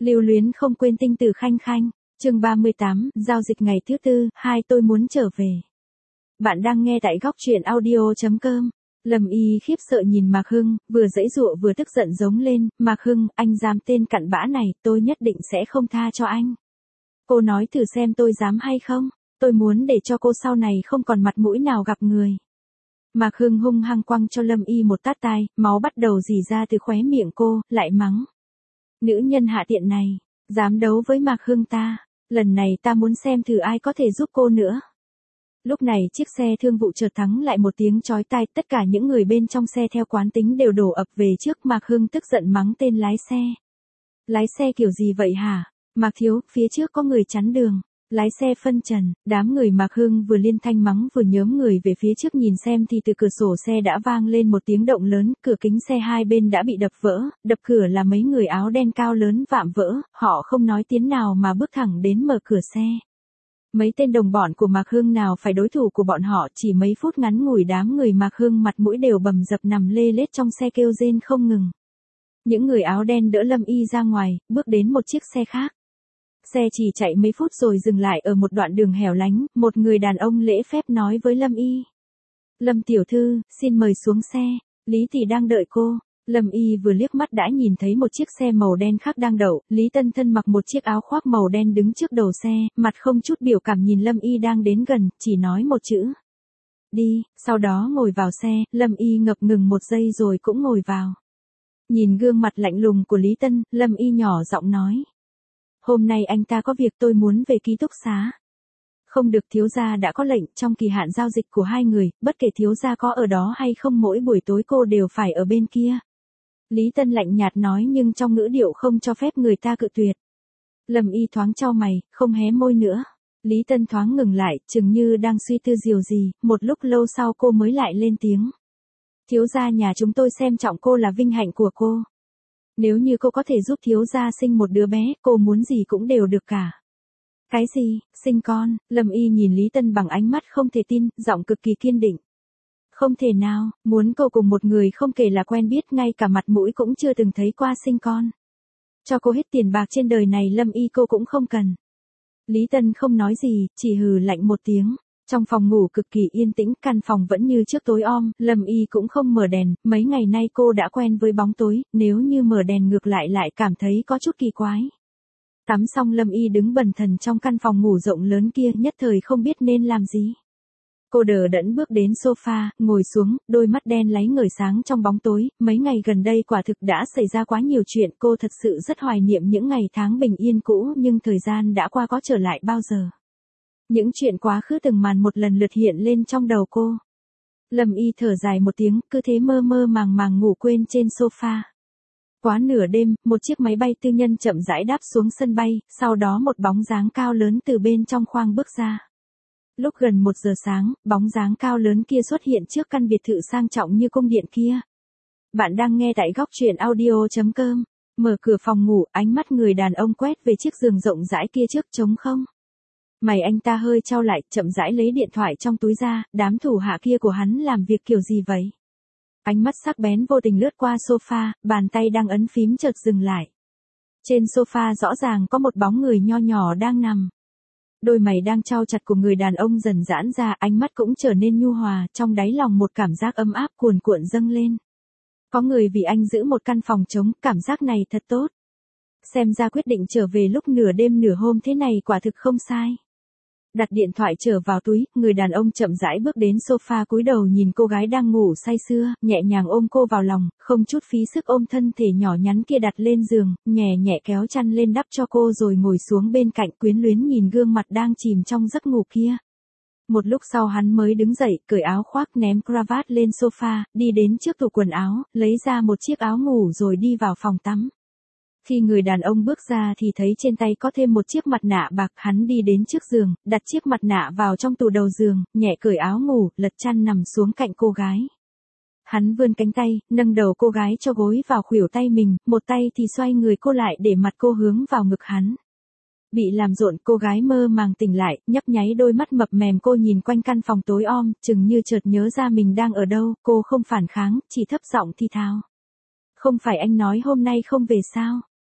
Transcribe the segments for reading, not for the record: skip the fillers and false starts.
Lưu luyến không quên tinh tử khanh khanh. Chương 38, giao dịch ngày thứ tư, tôi muốn trở về. Bạn đang nghe tại góc truyện audio.com. Lâm Y khiếp sợ nhìn Mạc Hưng, vừa giãy giụa vừa tức giận giống lên, "Mạc Hưng, anh dám tên cặn bã này, tôi nhất định sẽ không tha cho anh. Cô nói thử xem tôi dám hay không, tôi muốn để cho cô sau này không còn mặt mũi nào gặp người." Mạc Hưng hung hăng quăng cho Lâm Y một tát tai, máu bắt đầu rỉ ra từ khóe miệng cô, lại mắng: "Nữ nhân hạ tiện này, dám đấu với Mạc Hưng ta, lần này ta muốn xem thử ai có thể giúp cô nữa." Lúc này chiếc xe thương vụ chợt thắng lại một tiếng chói tai, tất cả những người bên trong xe theo quán tính đều đổ ập về trước. Mạc Hưng tức giận mắng tên lái xe: "Lái xe kiểu gì vậy hả? Mạc thiếu, phía trước có người chắn đường." Lái xe phân trần, đám người Mạc Hưng vừa liên thanh mắng vừa nhớm người về phía trước nhìn xem thì từ cửa sổ xe đã vang lên một tiếng động lớn, cửa kính xe hai bên đã bị đập vỡ, đập cửa là mấy người áo đen cao lớn vạm vỡ, họ không nói tiếng nào mà bước thẳng đến mở cửa xe. Mấy tên đồng bọn của Mạc Hưng nào phải đối thủ của bọn họ, chỉ mấy phút ngắn ngủi đám người Mạc Hưng mặt mũi đều bầm dập nằm lê lết trong xe kêu rên không ngừng. Những người áo đen đỡ Lâm Y ra ngoài, bước đến một chiếc xe khác. Xe chỉ chạy mấy phút rồi dừng lại ở một đoạn đường hẻo lánh, một người đàn ông lễ phép nói với Lâm Y: "Lâm tiểu thư, xin mời xuống xe, Lý tỷ đang đợi cô." Lâm Y vừa liếc mắt đã nhìn thấy một chiếc xe màu đen khác đang đậu, Lý Tân Thân mặc một chiếc áo khoác màu đen đứng trước đầu xe, mặt không chút biểu cảm nhìn Lâm Y đang đến gần, chỉ nói một chữ: "Đi", sau đó ngồi vào xe. Lâm Y ngập ngừng một giây rồi cũng ngồi vào. Nhìn gương mặt lạnh lùng của Lý Tân, Lâm Y nhỏ giọng nói: "Hôm nay anh ta có việc, tôi muốn về ký túc xá." "Không được, thiếu gia đã có lệnh, trong kỳ hạn giao dịch của hai người, bất kể thiếu gia có ở đó hay không mỗi buổi tối cô đều phải ở bên kia." Lý Tân lạnh nhạt nói nhưng trong ngữ điệu không cho phép người ta cự tuyệt. Lâm Y thoáng chau mày, không hé môi nữa. Lý Tân thoáng ngừng lại, chừng như đang suy tư điều gì, một lúc lâu sau cô mới lại lên tiếng: "Thiếu gia nhà chúng tôi xem trọng cô là vinh hạnh của cô. Nếu như cô có thể giúp thiếu gia sinh một đứa bé, cô muốn gì cũng đều được cả." "Cái gì, sinh con?" Lâm Y nhìn Lý Tân bằng ánh mắt không thể tin, giọng cực kỳ kiên định. "Không thể nào, muốn cô cùng một người không kể là quen biết ngay cả mặt mũi cũng chưa từng thấy qua sinh con. Cho cô hết tiền bạc trên đời này Lâm Y cô cũng không cần." Lý Tân không nói gì, chỉ hừ lạnh một tiếng. Trong phòng ngủ cực kỳ yên tĩnh, căn phòng vẫn như trước tối om, Lâm Y cũng không mở đèn, mấy ngày nay cô đã quen với bóng tối, nếu như mở đèn ngược lại lại cảm thấy có chút kỳ quái. Tắm xong Lâm Y đứng bần thần trong căn phòng ngủ rộng lớn kia, nhất thời không biết nên làm gì. Cô đờ đẫn bước đến sofa, ngồi xuống, đôi mắt đen láy ngời sáng trong bóng tối, mấy ngày gần đây quả thực đã xảy ra quá nhiều chuyện, cô thật sự rất hoài niệm những ngày tháng bình yên cũ, nhưng thời gian đã qua có trở lại bao giờ. Những chuyện quá khứ từng màn một lần lượt hiện lên trong đầu cô. Lâm Y thở dài một tiếng, cứ thế mơ mơ màng màng ngủ quên trên sofa. Quá nửa đêm, một chiếc máy bay tư nhân chậm rãi đáp xuống sân bay, sau đó một bóng dáng cao lớn từ bên trong khoang bước ra. Lúc gần 1 giờ sáng, bóng dáng cao lớn kia xuất hiện trước căn biệt thự sang trọng như cung điện kia. Bạn đang nghe tại góc truyện audio.com. Mở cửa phòng ngủ, ánh mắt người đàn ông quét về chiếc giường rộng rãi kia trước trống không. Mày anh ta hơi chau lại, chậm rãi lấy điện thoại trong túi ra, đám thủ hạ kia của hắn làm việc kiểu gì vậy? Ánh mắt sắc bén vô tình lướt qua sofa, bàn tay đang ấn phím chợt dừng lại. Trên sofa rõ ràng có một bóng người nho nhỏ đang nằm. Đôi mày đang chau chặt của người đàn ông dần giãn ra, ánh mắt cũng trở nên nhu hòa, trong đáy lòng một cảm giác ấm áp cuồn cuộn dâng lên. Có người vì anh giữ một căn phòng trống, cảm giác này thật tốt. Xem ra quyết định trở về lúc nửa đêm nửa hôm thế này quả thực không sai. Đặt điện thoại trở vào túi, người đàn ông chậm rãi bước đến sofa cúi đầu nhìn cô gái đang ngủ say sưa, nhẹ nhàng ôm cô vào lòng, không chút phí sức ôm thân thể nhỏ nhắn kia đặt lên giường, nhẹ nhẹ kéo chăn lên đắp cho cô rồi ngồi xuống bên cạnh quyến luyến nhìn gương mặt đang chìm trong giấc ngủ kia. Một lúc sau hắn mới đứng dậy, cởi áo khoác ném cravat lên sofa, đi đến trước tủ quần áo, lấy ra một chiếc áo ngủ rồi đi vào phòng tắm. Khi người đàn ông bước ra thì thấy trên tay có thêm một chiếc mặt nạ bạc, hắn đi đến trước giường, đặt chiếc mặt nạ vào trong tủ đầu giường, nhẹ cởi áo ngủ, lật chăn nằm xuống cạnh cô gái. Hắn vươn cánh tay, nâng đầu cô gái cho gối vào khuỷu tay mình, một tay thì xoay người cô lại để mặt cô hướng vào ngực hắn. Bị làm rộn, cô gái mơ màng tỉnh lại, nhấp nháy đôi mắt mập mềm, cô nhìn quanh căn phòng tối om, chừng như chợt nhớ ra mình đang ở đâu, cô không phản kháng, chỉ thấp giọng thì thào: "Không phải anh nói hôm nay không về sao?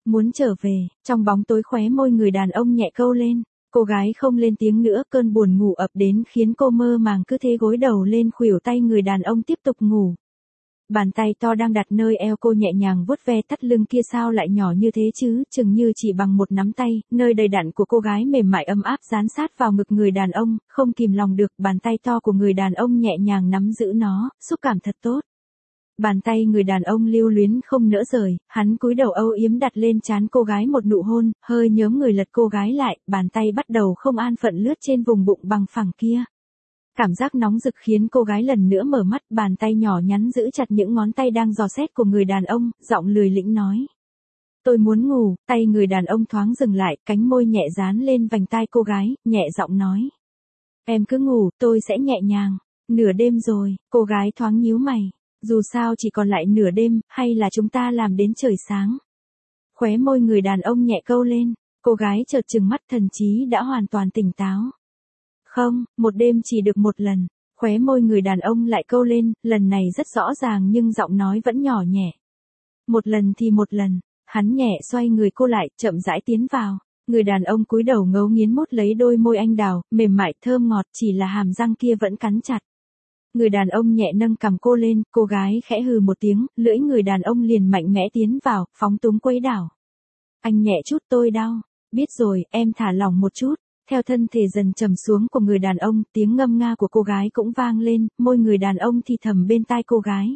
Muốn trở về, trong bóng tối khóe môi người đàn ông nhẹ câu lên. Cô gái không lên tiếng nữa, cơn buồn ngủ ập đến khiến cô mơ màng cứ thế gối đầu lên khuỷu tay người đàn ông tiếp tục ngủ. Bàn tay to đang đặt nơi eo cô nhẹ nhàng vuốt ve thắt lưng kia sao lại nhỏ như thế chứ, chừng như chỉ bằng một nắm tay, nơi đầy đặn của cô gái mềm mại ấm áp dán sát vào ngực người đàn ông, không kìm lòng được, bàn tay to của người đàn ông nhẹ nhàng nắm giữ nó, xúc cảm thật tốt. Bàn tay người đàn ông lưu luyến không nỡ rời, hắn cúi đầu âu yếm đặt lên trán cô gái một nụ hôn, hơi nhớm người lật cô gái lại, bàn tay bắt đầu không an phận lướt trên vùng bụng bằng phẳng kia. Cảm giác nóng rực khiến cô gái lần nữa mở mắt, bàn tay nhỏ nhắn giữ chặt những ngón tay đang dò xét của người đàn ông, giọng lười lĩnh nói. Tôi muốn ngủ, tay người đàn ông thoáng dừng lại, cánh môi nhẹ dán lên vành tai cô gái, nhẹ giọng nói. Em cứ ngủ, tôi sẽ nhẹ nhàng. Nửa đêm rồi, cô gái thoáng nhíu mày. Dù sao chỉ còn lại nửa đêm, hay là chúng ta làm đến trời sáng. Khóe môi người đàn ông nhẹ câu lên, cô gái chợt trừng mắt, thần trí đã hoàn toàn tỉnh táo. Không, một đêm chỉ được một lần. Khóe môi người đàn ông lại câu lên, lần này rất rõ ràng nhưng giọng nói vẫn nhỏ nhẹ. Một lần thì một lần, hắn nhẹ xoay người cô lại, chậm rãi tiến vào. Người đàn ông cúi đầu ngấu nghiến mút lấy đôi môi anh đào, mềm mại thơm ngọt, chỉ là hàm răng kia vẫn cắn chặt. Người đàn ông nhẹ nâng cằm cô lên, cô gái khẽ hừ một tiếng, lưỡi người đàn ông liền mạnh mẽ tiến vào, phóng túng quấy đảo. Anh nhẹ chút, tôi đau. Biết rồi, em thả lỏng một chút. Theo thân thể dần trầm xuống của người đàn ông, tiếng ngâm nga của cô gái cũng vang lên, môi người đàn ông thì thầm bên tai cô gái.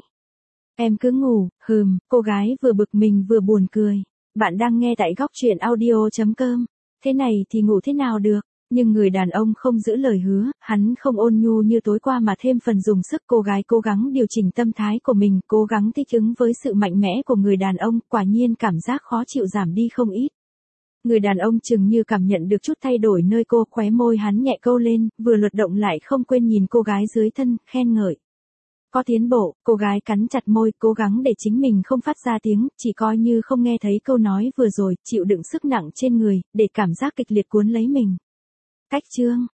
Em cứ ngủ, cô gái vừa bực mình vừa buồn cười. Bạn đang nghe tại góc truyện audio.com. Thế này thì ngủ thế nào được? Nhưng người đàn ông không giữ lời hứa, hắn không ôn nhu như tối qua mà thêm phần dùng sức. Cô gái cố gắng điều chỉnh tâm thái của mình, cố gắng thích ứng với sự mạnh mẽ của người đàn ông, quả nhiên cảm giác khó chịu giảm đi không ít. Người đàn ông chừng như cảm nhận được chút thay đổi nơi cô, khóe môi hắn nhẹ câu lên, vừa luật động lại không quên nhìn cô gái dưới thân, khen ngợi. Có tiến bộ, cô gái cắn chặt môi, cố gắng để chính mình không phát ra tiếng, chỉ coi như không nghe thấy câu nói vừa rồi, chịu đựng sức nặng trên người, để cảm giác kịch liệt cuốn lấy mình. Cách chương